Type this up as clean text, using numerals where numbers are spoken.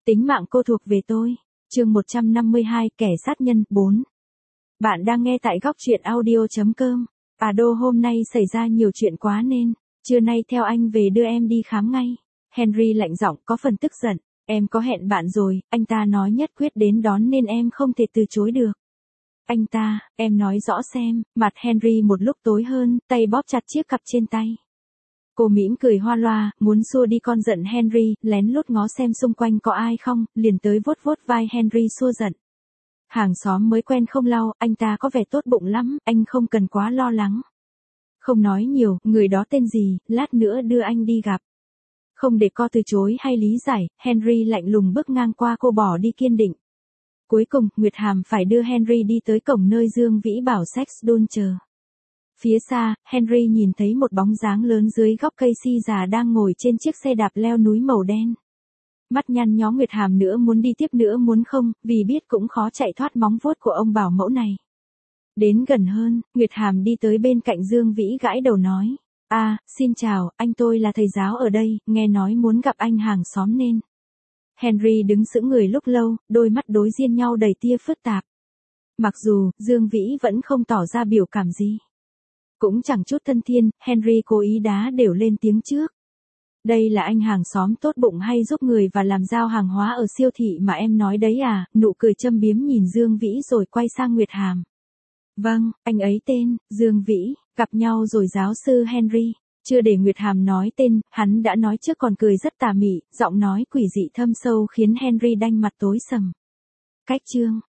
Tính mạng cô thuộc về tôi. Chương 152, kẻ sát nhân 4. Bạn đang nghe tại góc truyện audio.com. Đô hôm nay xảy ra nhiều chuyện quá nên, trưa nay theo anh về đưa em đi khám ngay. Henry lạnh giọng có phần tức giận. Em có hẹn bạn rồi, anh ta nói nhất quyết đến đón nên em không thể từ chối được. Anh ta, em nói rõ xem, mặt Henry một lúc tối hơn, tay bóp chặt chiếc cặp trên tay. Cô mỉm cười hoa loa, muốn xua đi con giận Henry, lén lút ngó xem xung quanh có ai không, liền tới vuốt vuốt vai Henry xua giận. Hàng xóm mới quen không lau, anh ta có vẻ tốt bụng lắm, anh không cần quá lo lắng. Không nói nhiều, người đó tên gì, lát nữa đưa anh đi gặp. Không để cô từ chối hay lý giải, Henry lạnh lùng bước ngang qua cô bỏ đi kiên định. Cuối cùng, Nguyệt Hàm phải đưa Henry đi tới cổng nơi Dương Vĩ bảo Sex Doll chờ. Phía xa, Henry nhìn thấy một bóng dáng lớn dưới gốc cây si già đang ngồi trên chiếc xe đạp leo núi màu đen. Mắt nhăn nhó Nguyệt Hàm nữa muốn đi tiếp nữa muốn không, vì biết cũng khó chạy thoát móng vuốt của ông bảo mẫu này. Đến gần hơn, Nguyệt Hàm đi tới bên cạnh Dương Vĩ gãi đầu nói. Xin chào, anh tôi là thầy giáo ở đây, nghe nói muốn gặp anh hàng xóm nên. Henry đứng sững người lúc lâu, đôi mắt đối diện nhau đầy tia phức tạp. Mặc dù, Dương Vĩ vẫn không tỏ ra biểu cảm gì. Cũng chẳng chút thân thiên, Henry cố ý đá đều lên tiếng trước. Đây là anh hàng xóm tốt bụng hay giúp người và làm giao hàng hóa ở siêu thị mà em nói đấy à, nụ cười châm biếm nhìn Dương Vĩ rồi quay sang Nguyệt Hàm. Vâng, anh ấy tên, Dương Vĩ, gặp nhau rồi giáo sư Henry. Chưa để Nguyệt Hàm nói tên, hắn đã nói trước còn cười rất tà mị, giọng nói quỷ dị thâm sâu khiến Henry đanh mặt tối sầm. Cách chương,